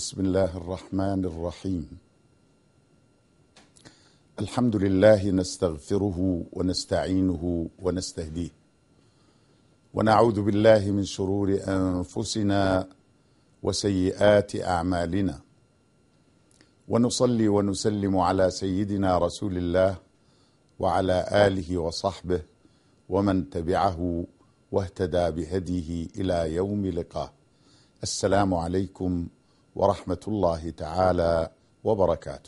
بسم الله الرحمن الرحيم. الحمد لله نستغفره ونستعينه ونستهديه، ونعوذ بالله من شرور أنفسنا وسيئات أعمالنا، ونصلي ونسلم على سيدنا رسول الله وعلى آله وصحبه ومن تبعه واهتدى بهديه إلى يوم لقاه. السلام عليكم ورحمة الله تعالى وبركاته.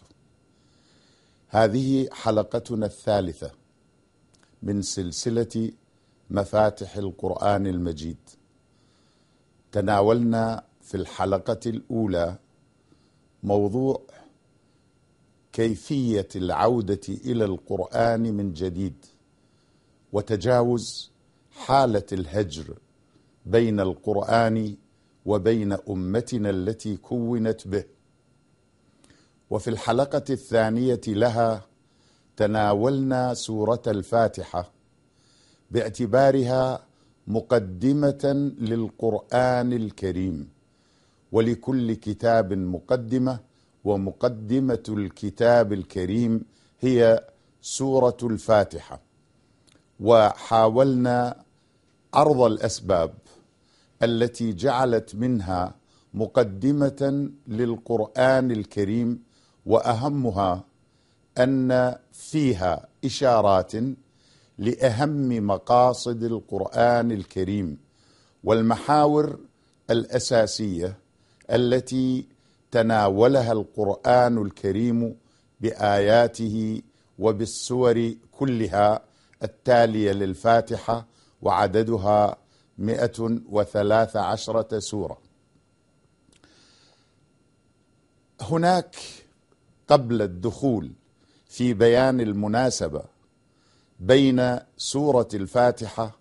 هذه حلقتنا الثالثة من سلسلة مفاتح القرآن المجيد. تناولنا في الحلقة الأولى موضوع كيفية العودة إلى القرآن من جديد، وتجاوز حالة الهجر بين القرآن وبين أمتنا التي كونت به. وفي الحلقة الثانية لها تناولنا سورة الفاتحة باعتبارها مقدمة للقرآن الكريم، ولكل كتاب مقدمة، ومقدمة الكتاب الكريم هي سورة الفاتحة. وحاولنا عرض الأسباب التي جعلت منها مقدمة للقرآن الكريم، وأهمها أن فيها إشارات لأهم مقاصد القرآن الكريم والمحاور الأساسية التي تناولها القرآن الكريم بآياته وبالسور كلها التالية للفاتحة، وعددها 113 سورة. هناك قبل الدخول في بيان المناسبة بين سورة الفاتحة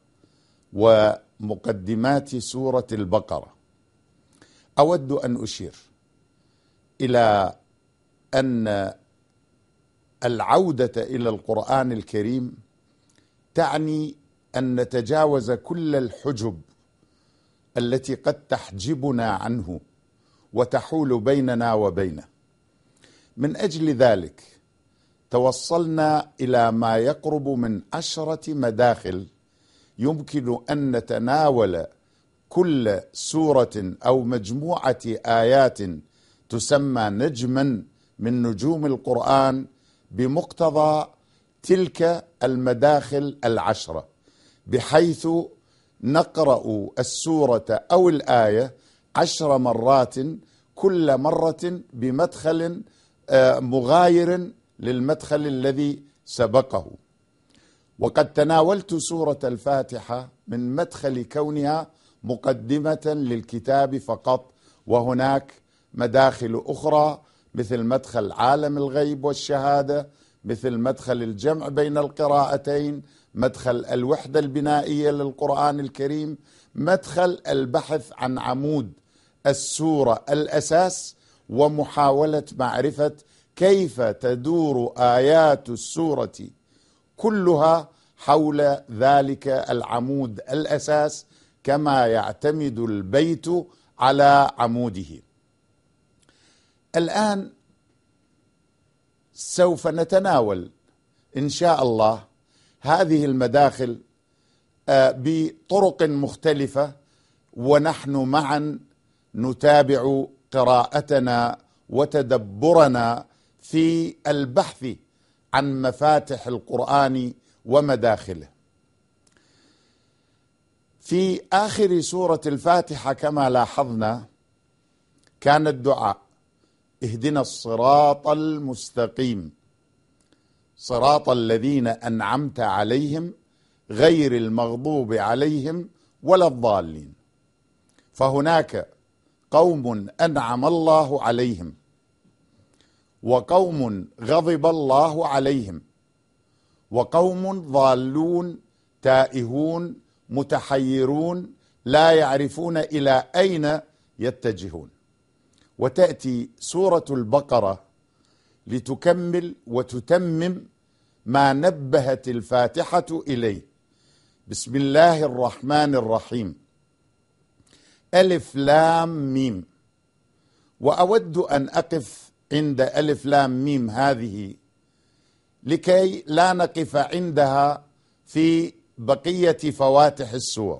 ومقدمات سورة البقرة، أود أن أشير إلى أن العودة إلى القرآن الكريم تعني أن نتجاوز كل الحجب التي قد تحجبنا عنه وتحول بيننا وبينه. من أجل ذلك توصلنا إلى ما يقرب من 10 مداخل يمكن أن نتناول كل سورة أو مجموعة آيات تسمى نجما من نجوم القرآن بمقتضى تلك المداخل 10، بحيث نقرأ السورة أو الآية 10 مرات، كل مرة بمدخل مغاير للمدخل الذي سبقه. وقد تناولت سورة الفاتحة من مدخل كونها مقدمة للكتاب فقط، وهناك مداخل أخرى مثل مدخل عالم الغيب والشهادة، مثل مدخل الجمع بين القراءتين، مدخل الوحدة البنائية للقرآن الكريم، مدخل البحث عن عمود السورة الأساس، ومحاولة معرفة كيف تدور آيات السورة كلها حول ذلك العمود الأساس، كما يعتمد البيت على عموده. الآن سوف نتناول إن شاء الله هذه المداخل بطرق مختلفة، ونحن معا نتابع قراءتنا وتدبرنا في البحث عن مفاتح القرآن ومداخله. في آخر سورة الفاتحة كما لاحظنا كان الدعاء: اهدنا الصراط المستقيم صراط الذين أنعمت عليهم غير المغضوب عليهم ولا الضالين. فهناك قوم أنعم الله عليهم، وقوم غضب الله عليهم، وقوم ضالون تائهون متحيرون لا يعرفون إلى أين يتجهون. وتأتي سورة البقرة لتكمل وتتمم ما نبهت الفاتحة إليه. بسم الله الرحمن الرحيم، ألف لام ميم. وأود أن أقف عند ألف لام ميم هذه لكي لا نقف عندها في بقية فواتح السور.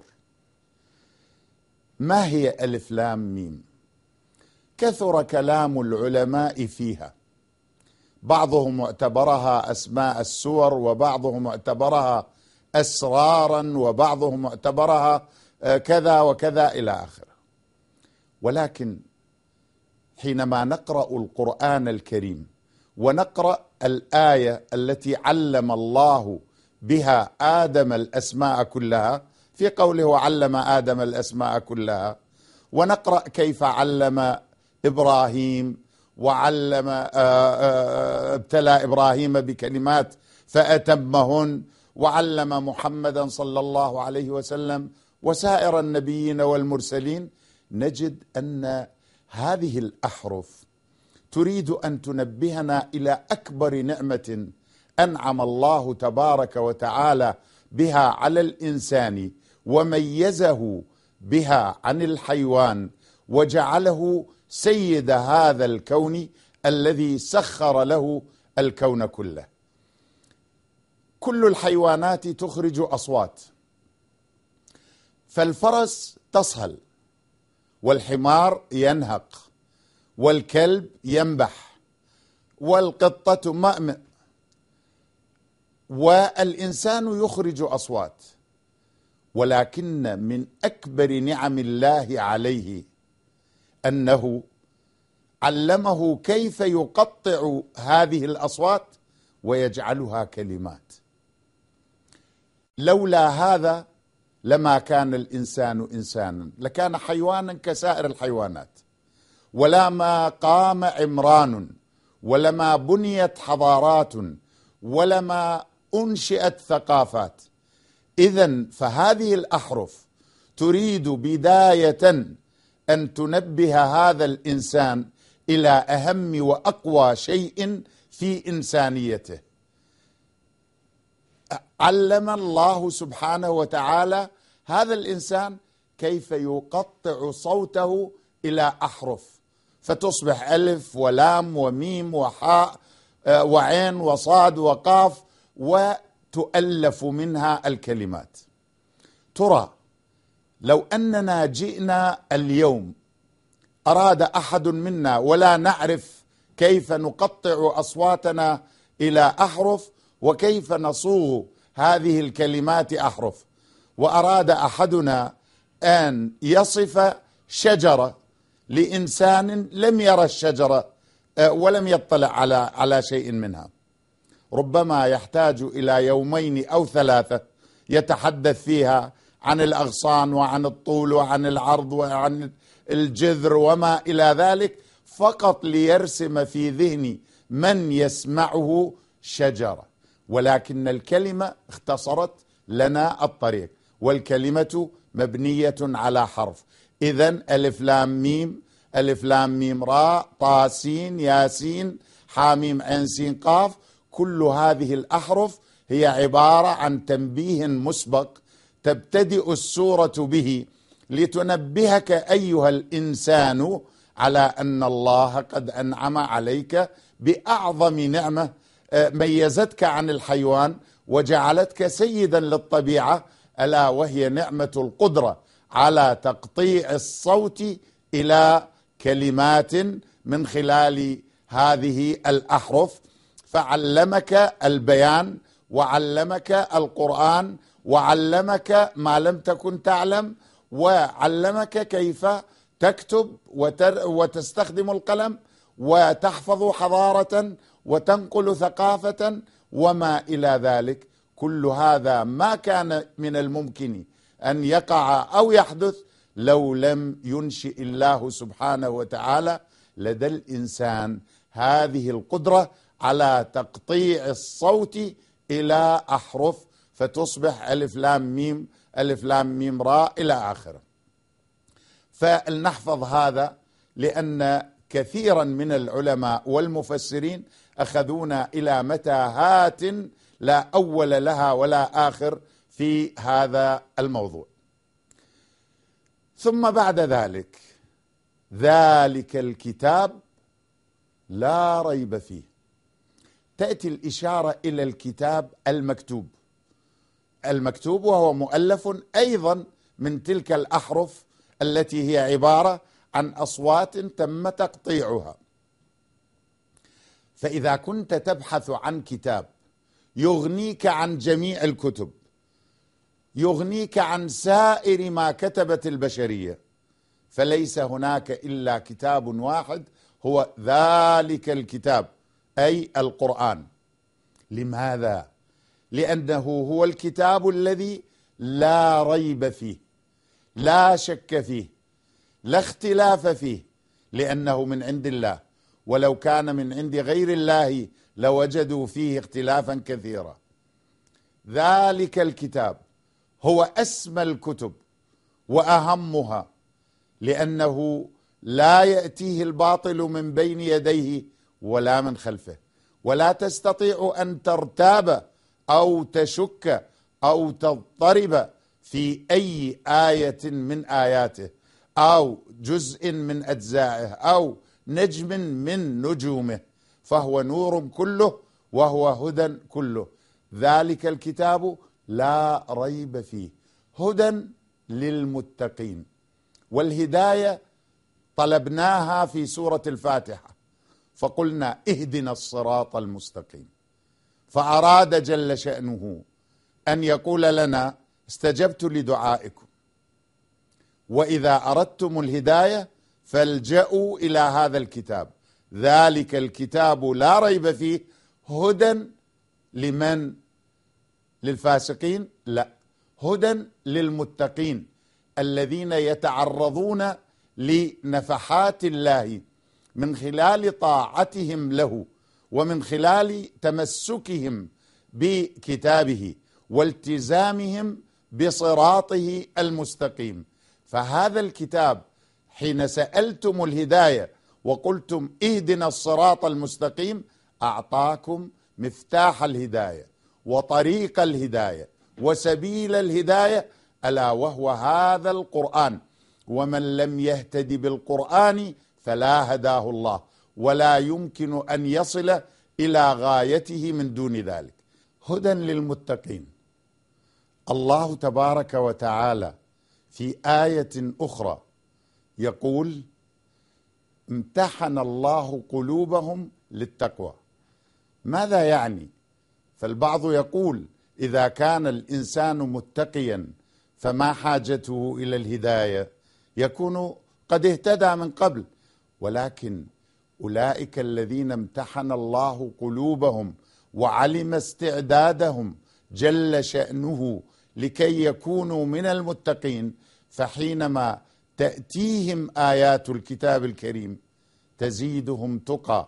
ما هي ألف لام ميم؟ كثر كلام العلماء فيها، بعضهم اعتبرها أسماء السور، وبعضهم اعتبرها أسرارا، وبعضهم اعتبرها كذا وكذا إلى آخره. ولكن حينما نقرأ القرآن الكريم ونقرأ الآية التي علم الله بها آدم الأسماء كلها في قوله علم آدم الأسماء كلها، ونقرأ كيف علم إبراهيم وعلم ابتلى إبراهيم بكلمات فأتمهن، وعلم محمدا صلى الله عليه وسلم وسائر النبيين والمرسلين، نجد أن هذه الأحرف تريد أن تنبهنا إلى أكبر نعمة أنعم الله تبارك وتعالى بها على الإنسان، وميزه بها عن الحيوان، وجعله سيد هذا الكون الذي سخر له الكون كله. كل الحيوانات تخرج أصوات، فالفرس تصهل، والحمار ينهق، والكلب ينبح، والقطة تمأمئ، والإنسان يخرج أصوات. ولكن من أكبر نعم الله عليه أنه علمه كيف يقطع هذه الأصوات ويجعلها كلمات. لولا هذا لما كان الإنسان إنسانا، لكان حيوانا كسائر الحيوانات، ولما قام عمران، ولما بنيت حضارات، ولما أنشئت ثقافات. إذن فهذه الأحرف تريد بداية أن تنبه هذا الإنسان إلى أهم وأقوى شيء في إنسانيته. علم الله سبحانه وتعالى هذا الإنسان كيف يقطع صوته إلى أحرف، فتصبح ألف ولام وميم وحاء وعين وصاد وقاف، وتؤلف منها الكلمات. ترى لو أننا جئنا اليوم، أراد أحد منا ولا نعرف كيف نقطع أصواتنا إلى أحرف وكيف نصوغ هذه الكلمات أحرف، وأراد أحدنا أن يصف شجرة لإنسان لم يرى الشجرة ولم يطلع على شيء منها، ربما يحتاج إلى يومين أو ثلاثة يتحدث فيها عن الأغصان وعن الطول وعن العرض وعن الجذر وما إلى ذلك، فقط ليرسم في ذهن من يسمعه شجرة. ولكن الكلمة اختصرت لنا الطريق، والكلمة مبنية على حرف. إذن ألف لام ميم، ألف لام ميم راء طا سين ياسين حاميم عين سين قاف، كل هذه الأحرف هي عبارة عن تنبيه مسبق تبتدئ السورة به لتنبهك أيها الإنسان على أن الله قد أنعم عليك بأعظم نعمة ميزتك عن الحيوان وجعلتك سيدا للطبيعة، ألا وهي نعمة القدرة على تقطيع الصوت إلى كلمات من خلال هذه الأحرف. فعلمك البيان، وعلمك القرآن، وعلمك ما لم تكن تعلم، وعلمك كيف تكتب وتستخدم القلم وتحفظ حضارة وتنقل ثقافة وما إلى ذلك. كل هذا ما كان من الممكن أن يقع أو يحدث لو لم ينشئ الله سبحانه وتعالى لدى الإنسان هذه القدرة على تقطيع الصوت إلى أحرف، فتصبح ألف لام ميم، ألف لام ميم راء إلى آخره. فلنحفظ هذا، لأن كثيرا من العلماء والمفسرين أخذونا إلى متاهات لا أول لها ولا آخر في هذا الموضوع. ثم بعد ذلك ذلك الكتاب لا ريب فيه. تأتي الإشارة إلى الكتاب المكتوب، المكتوب وهو مؤلف أيضا من تلك الأحرف التي هي عبارة عن أصوات تم تقطيعها. فإذا كنت تبحث عن كتاب يغنيك عن جميع الكتب، يغنيك عن سائر ما كتبت البشرية، فليس هناك إلا كتاب واحد هو ذلك الكتاب، أي القرآن. لماذا؟ لأنه هو الكتاب الذي لا ريب فيه، لا شك فيه، لا اختلاف فيه، لأنه من عند الله، ولو كان من عند غير الله لوجدوا فيه اختلافا كثيرا. ذلك الكتاب هو أسمى الكتب وأهمها، لأنه لا يأتيه الباطل من بين يديه ولا من خلفه، ولا تستطيع أن ترتاب أو تشك أو تضطرب في أي آية من آياته أو جزء من أجزائه أو نجم من نجومه، فهو نور كله وهو هدى كله. ذلك الكتاب لا ريب فيه، هدى للمتقين. والهداية طلبناها في سورة الفاتحة، فقلنا اهدنا الصراط المستقيم، فأراد جل شأنه أن يقول لنا استجبت لدعائكم، وإذا أردتم الهداية فالجأوا إلى هذا الكتاب. ذلك الكتاب لا ريب فيه، هدى لمن؟ للفاسقين؟ لا، هدى للمتقين الذين يتعرضون لنفحات الله من خلال طاعتهم له، ومن خلال تمسكهم بكتابه والتزامهم بصراطه المستقيم. فهذا الكتاب حين سألتم الهداية وقلتم اهدنا الصراط المستقيم، أعطاكم مفتاح الهداية وطريق الهداية وسبيل الهداية، ألا وهو هذا القرآن. ومن لم يهتد بالقرآن فلا هداه الله، ولا يمكن أن يصل إلى غايته من دون ذلك. هدى للمتقين. الله تبارك وتعالى في آية أخرى يقول امتحن الله قلوبهم للتقوى. ماذا يعني؟ فالبعض يقول إذا كان الإنسان متقيا فما حاجته إلى الهداية، يكون قد اهتدى من قبل. ولكن أولئك الذين امتحن الله قلوبهم وعلم استعدادهم جل شأنه لكي يكونوا من المتقين، فحينما تأتيهم آيات الكتاب الكريم تزيدهم تقى،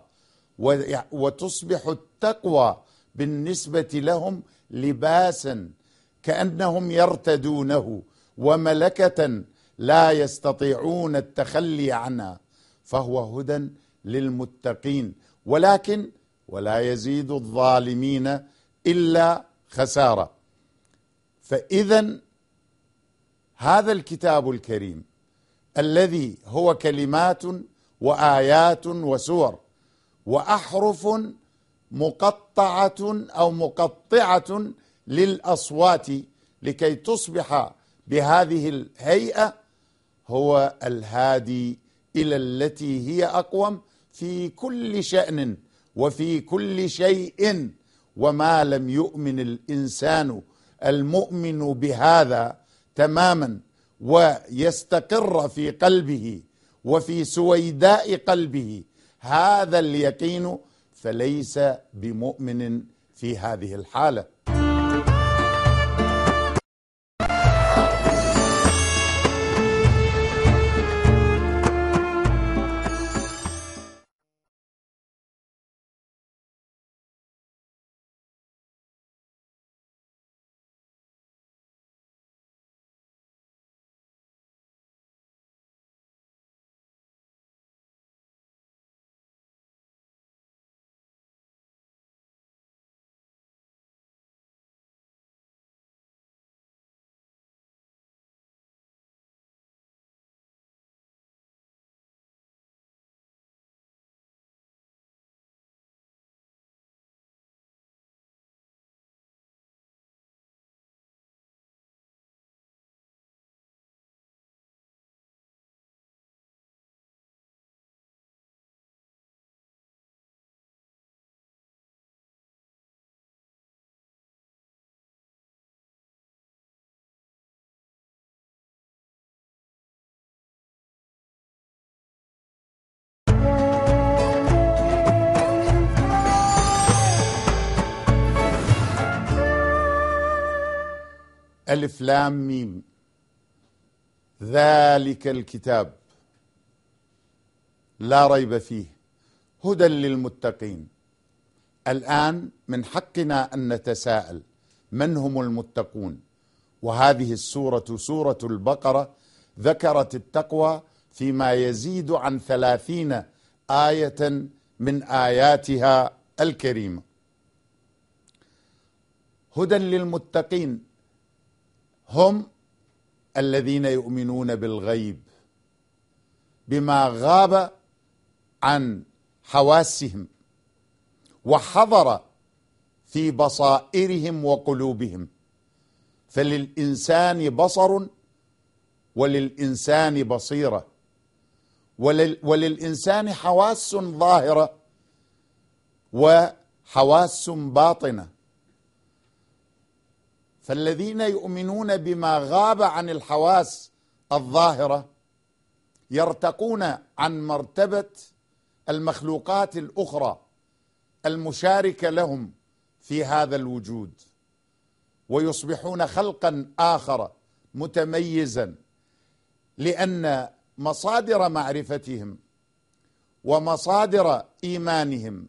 وتصبح التقوى بالنسبة لهم لباسا كأنهم يرتدونه وملكة لا يستطيعون التخلي عنها، فهو هدى للمتقين. ولكن ولا يزيد الظالمين إلا خسارة. فإذا هذا الكتاب الكريم الذي هو كلمات وآيات وسور وأحرف مقطعة أو مقطعة للأصوات لكي تصبح بهذه الهيئة، هو الهادي إلى التي هي أقوم في كل شأن وفي كل شيء. وما لم يؤمن الإنسان المؤمن بهذا تماما ويستقر في قلبه وفي سويداء قلبه هذا اليقين، فليس بمؤمن في هذه الحالة. ألف لام ميم، ذلك الكتاب لا ريب فيه هدى للمتقين. الآن من حقنا أن نتساءل من هم المتقون؟ وهذه السورة سورة البقرة ذكرت التقوى فيما يزيد عن 30 آية من آياتها الكريمة. هدى للمتقين هم الذين يؤمنون بالغيب، بما غاب عن حواسهم وحضر في بصائرهم وقلوبهم. فللإنسان بصر وللإنسان بصيرة وللإنسان حواس ظاهرة وحواس باطنة. فالذين يؤمنون بما غاب عن الحواس الظاهرة يرتقون عن مرتبة المخلوقات الأخرى المشاركة لهم في هذا الوجود، ويصبحون خلقا آخر متميزا، لأن مصادر معرفتهم ومصادر إيمانهم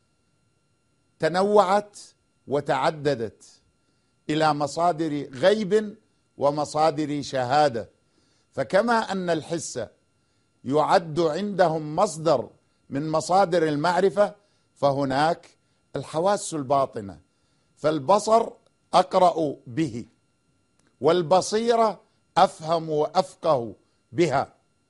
تنوعت وتعددت إلى مصادر غيب ومصادر شهادة. فكما أن الحس يعد عندهم مصدر من مصادر المعرفة، فهناك الحواس الباطنة، فالبصر أقرأ به، والبصيرة أفهم وأفقه بها،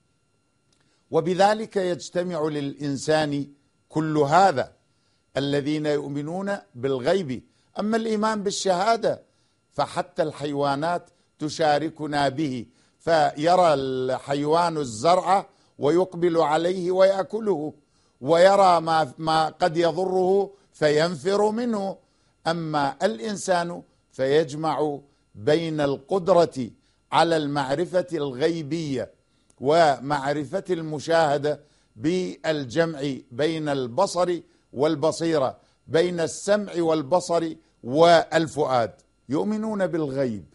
وبذلك يجتمع للإنسان كل هذا. الذين يؤمنون بالغيب. أما الإيمان بالشهادة فحتى الحيوانات تشاركنا به، فيرى الحيوان الزرع ويقبل عليه ويأكله، ويرى ما قد يضره فينفر منه. أما الإنسان فيجمع بين القدرة على المعرفة الغيبية ومعرفة المشاهدة بالجمع بين البصر والبصيرة، بين السمع والبصر والفؤاد. يؤمنون بالغيب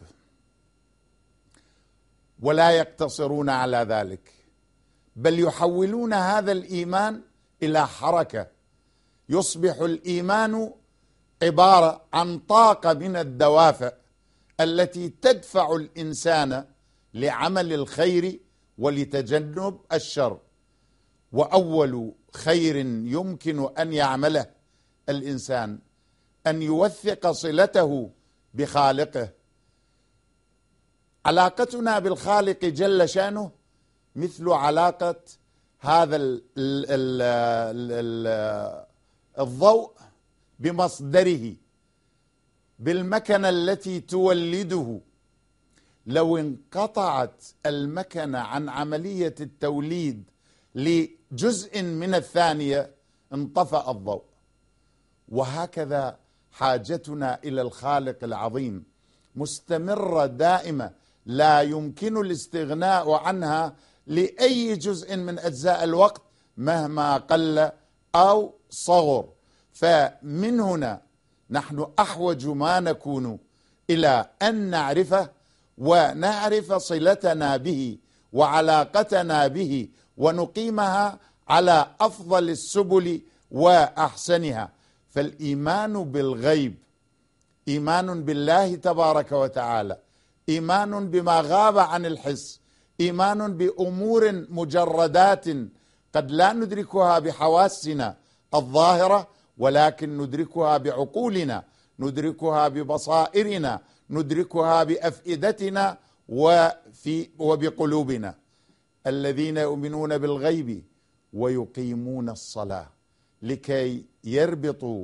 ولا يقتصرون على ذلك، بل يحولون هذا الإيمان إلى حركة. يصبح الإيمان عبارة عن طاقة من الدوافع التي تدفع الإنسان لعمل الخير ولتجنب الشر. وأول خير يمكن أن يعمله الإنسان أن يوثق صلته بخالقه. علاقتنا بالخالق جل شانه مثل علاقة هذا الضوء بمصدره، بالمكنة التي تولده. لو انقطعت المكنة عن عملية التوليد لجزء من الثانية انطفأ الضوء. وهكذا حاجتنا إلى الخالق العظيم مستمرة دائمة، لا يمكن الاستغناء عنها لأي جزء من أجزاء الوقت مهما قل أو صغر. فمن هنا نحن أحوج ما نكون إلى أن نعرفه ونعرف صلتنا به وعلاقتنا به، ونقيمها على أفضل السبل وأحسنها. فالإيمان بالغيب إيمان بالله تبارك وتعالى، إيمان بما غاب عن الحس، إيمان بأمور مجردات قد لا ندركها بحواسنا الظاهرة، ولكن ندركها بعقولنا، ندركها ببصائرنا، ندركها بأفئدتنا وبقلوبنا. الذين يؤمنون بالغيب ويقيمون الصلاة، لكي يربطوا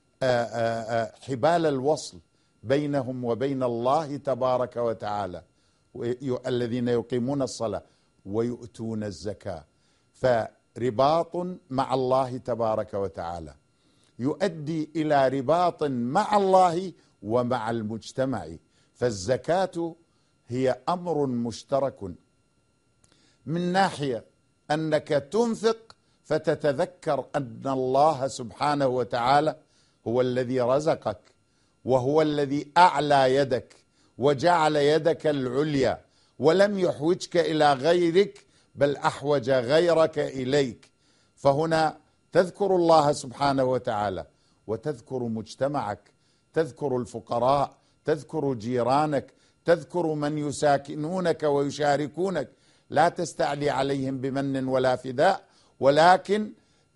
حبال الوصل بينهم وبين الله تبارك وتعالى. الذين يقيمون الصلاة ويؤتون الزكاة، فرباط مع الله تبارك وتعالى يؤدي إلى رباط مع الله ومع المجتمع. فالزكاة هي أمر مشترك، من ناحية أنك تنفق فتتذكر أن الله سبحانه وتعالى هو الذي رزقك، وهو الذي أعلى يدك، وجعل يدك العليا ولم يحوجك إلى غيرك بل أحوج غيرك إليك. فهنا تذكر الله سبحانه وتعالى وتذكر مجتمعك، تذكر الفقراء، تذكر جيرانك، تذكر من يساكنونك ويشاركونك، لا تستعلي عليهم بمن ولا فداء، ولكن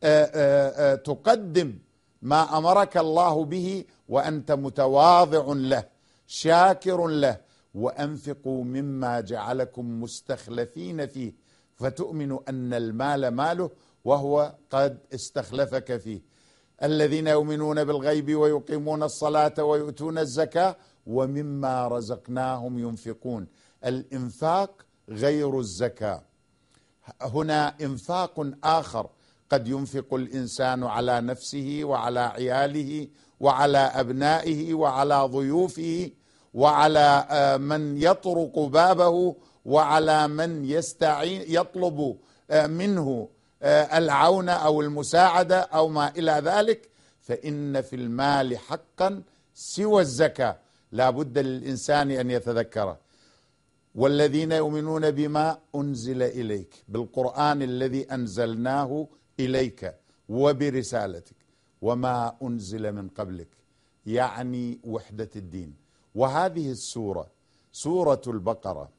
تقدم ما أمرك الله به وأنت متواضع له شاكر له. وأنفقوا مما جعلكم مستخلفين فيه، فتؤمن أن المال ماله وهو قد استخلفك فيه. الذين يؤمنون بالغيب ويقيمون الصلاة ويؤتون الزكاة ومما رزقناهم ينفقون. الإنفاق غير الزكاة. هنا إنفاق آخر، قد ينفق الإنسان على نفسه وعلى عياله وعلى أبنائه وعلى ضيوفه وعلى من يطرق بابه وعلى من يستعين يطلب منه العون أو المساعدة أو ما إلى ذلك. فإن في المال حقا سوى الزكاة لا بد للإنسان أن يتذكره. والذين يؤمنون بما أنزل إليك، بالقرآن الذي أنزلناه إليك وبرسالتك، وما أنزل من قبلك، يعني وحدة الدين. وهذه السورة سورة البقرة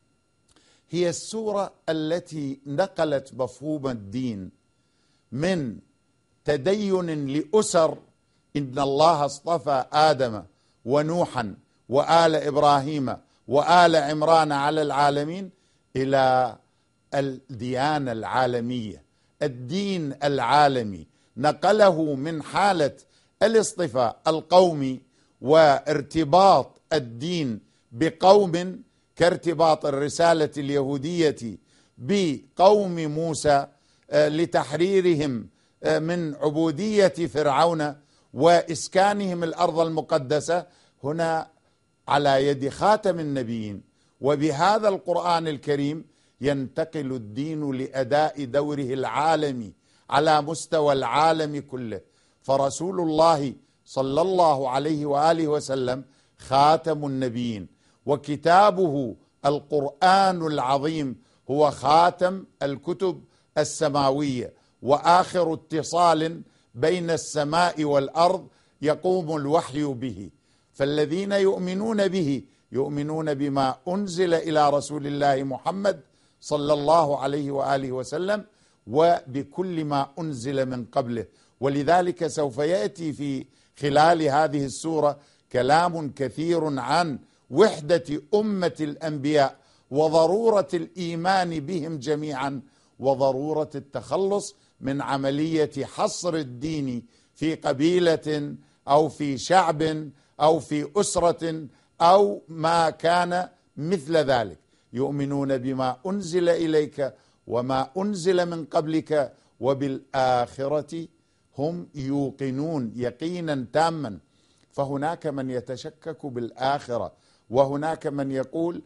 هي السورة التي نقلت مفهوم الدين من تدين لأسر، إن الله اصطفى آدم ونوحا وآل إبراهيم وآل عمران على العالمين، إلى الديانة العالمية، الدين العالمي. نقله من حالة الاصطفاء القومي وارتباط الدين بقوم كارتباط الرسالة اليهودية بقوم موسى لتحريرهم من عبودية فرعون وإسكانهم الأرض المقدسة، هنا على يد خاتم النبيين. وبهذا القرآن الكريم ينتقل الدين لأداء دوره العالمي على مستوى العالم كله. فرسول الله صلى الله عليه وآله وسلم خاتم النبيين، وكتابه القرآن العظيم هو خاتم الكتب السماوية، وآخر اتصال بين السماء والأرض يقوم الوحي به. فالذين يؤمنون به يؤمنون بما أنزل إلى رسول الله محمد صلى الله عليه وآله وسلم وبكل ما أنزل من قبله. ولذلك سوف يأتي في خلال هذه السورة كلام كثير عن وحدة أمة الأنبياء وضرورة الإيمان بهم جميعا، وضرورة التخلص من عملية حصر الدين في قبيلة أو في شعب أو في أسرة أو ما كان مثل ذلك. يؤمنون بما أنزل إليك وما أنزل من قبلك وبالآخرة هم يوقنون يقينا تاما. فهناك من يتشكك بالآخرة، وهناك من يقول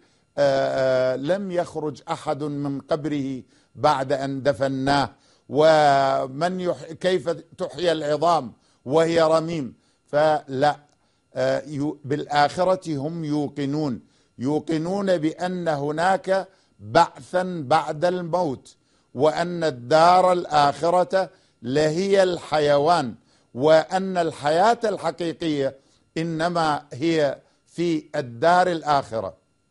لم يخرج أحد من قبره بعد أن دفناه، ومن كيف تحيى العظام وهي رميم. فلا، بالآخرة هم يوقنون بأن هناك بعثا بعد الموت، وأن الدار الآخرة لهي الحيوان، وأن الحياة الحقيقية إنما هي في الدار الآخرة.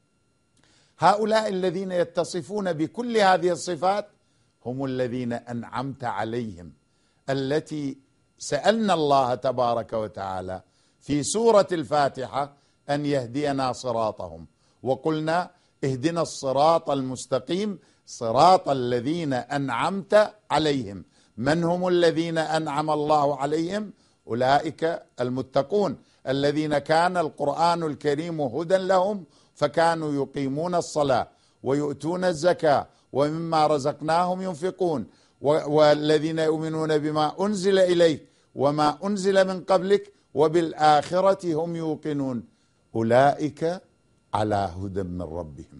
هؤلاء الذين يتصفون بكل هذه الصفات هم الذين أنعمت عليهم، التي سألنا الله تبارك وتعالى في سورة الفاتحة أن يهدينا صراطهم، وقلنا اهدنا الصراط المستقيم صراط الذين أنعمت عليهم. من هم الذين أنعم الله عليهم؟ أولئك المتقون الذين كان القرآن الكريم هدى لهم، فكانوا يقيمون الصلاة ويؤتون الزكاة ومما رزقناهم ينفقون، والذين يؤمنون بما أنزل إليك وما أنزل من قبلك وبالآخرة هم يوقنون. أولئك على هدى من ربهم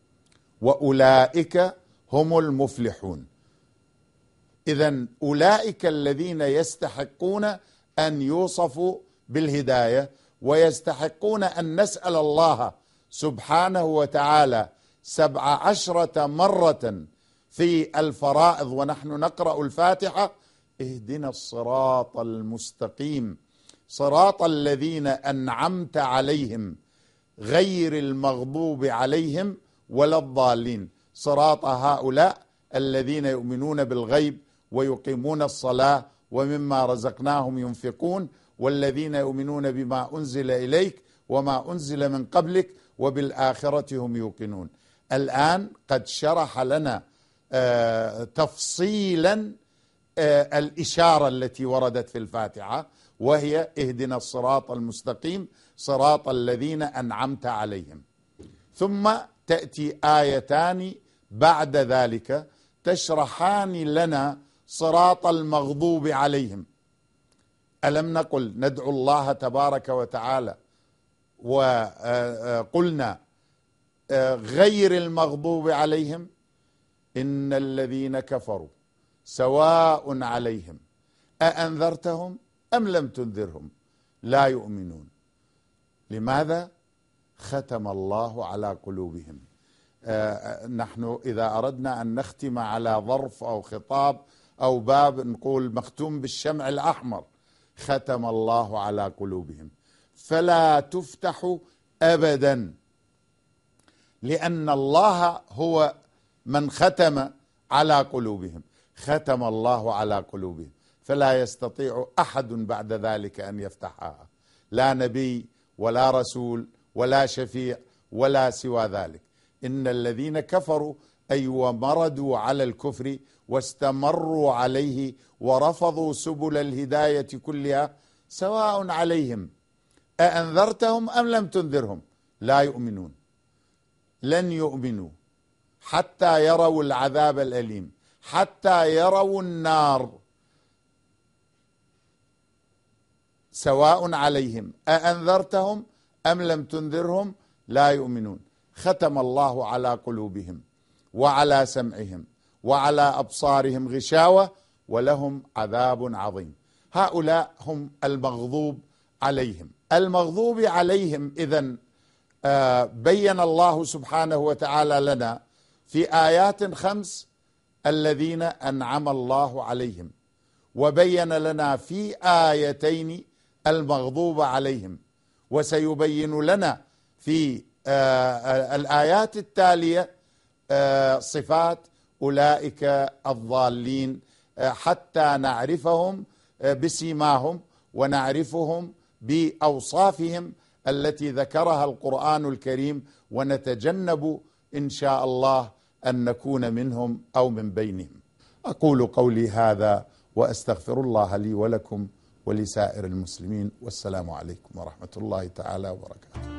وأولئك هم المفلحون. إذن أولئك الذين يستحقون أن يوصفوا بالهداية، ويستحقون أن نسأل الله سبحانه وتعالى 17 مرة في الفرائض ونحن نقرأ الفاتحة: اهدنا الصراط المستقيم صراط الذين أنعمت عليهم غير المغضوب عليهم ولا الضالين، صراط هؤلاء الذين يؤمنون بالغيب ويقيمون الصلاة ومما رزقناهم ينفقون والذين يؤمنون بما أنزل إليك وما أنزل من قبلك وبالآخرة هم يوقنون. الآن قد شرح لنا تفصيلا الإشارة التي وردت في الفاتحة، وهي اهدنا الصراط المستقيم صراط الذين أنعمت عليهم. ثم تأتي آيتان بعد ذلك تشرحان لنا صراط المغضوب عليهم. ألم نقل ندعو الله تبارك وتعالى وقلنا غير المغضوب عليهم؟ إن الذين كفروا سواء عليهم أأنذرتهم أم لم تنذرهم لا يؤمنون. لماذا؟ ختم الله على قلوبهم. نحن إذا أردنا أن نختم على ظرف أو خطاب أو باب نقول مختوم بالشمع الأحمر، ختم الله على قلوبهم، فلا تفتح أبدا، لأن الله هو من ختم على قلوبهم. ختم الله على قلوبهم فلا يستطيع أحد بعد ذلك أن يفتحها، لا نبي ولا رسول ولا شفيع ولا سوى ذلك. إن الذين كفروا أي ومردوا على الكفر واستمروا عليه ورفضوا سبل الهداية كلها سواء عليهم أأنذرتهم أم لم تنذرهم لا يؤمنون، لن يؤمنوا حتى يروا العذاب الأليم، حتى يروا النار. سواء عليهم أأنذرتهم أم لم تنذرهم لا يؤمنون. ختم الله على قلوبهم وعلى سمعهم وعلى أبصارهم غشاوة ولهم عذاب عظيم. هؤلاء هم المغضوب عليهم. المغضوب عليهم إذن بين الله سبحانه وتعالى لنا في آيات 5 الذين أنعم الله عليهم، وبين لنا في آيتين المغضوب عليهم، وسيبين لنا في الآيات التالية صفات أولئك الضالين حتى نعرفهم بسيماهم ونعرفهم بأوصافهم التي ذكرها القرآن الكريم، ونتجنب إن شاء الله أن نكون منهم أو من بينهم. أقول قولي هذا وأستغفر الله لي ولكم ولسائر المسلمين، والسلام عليكم ورحمة الله تعالى وبركاته.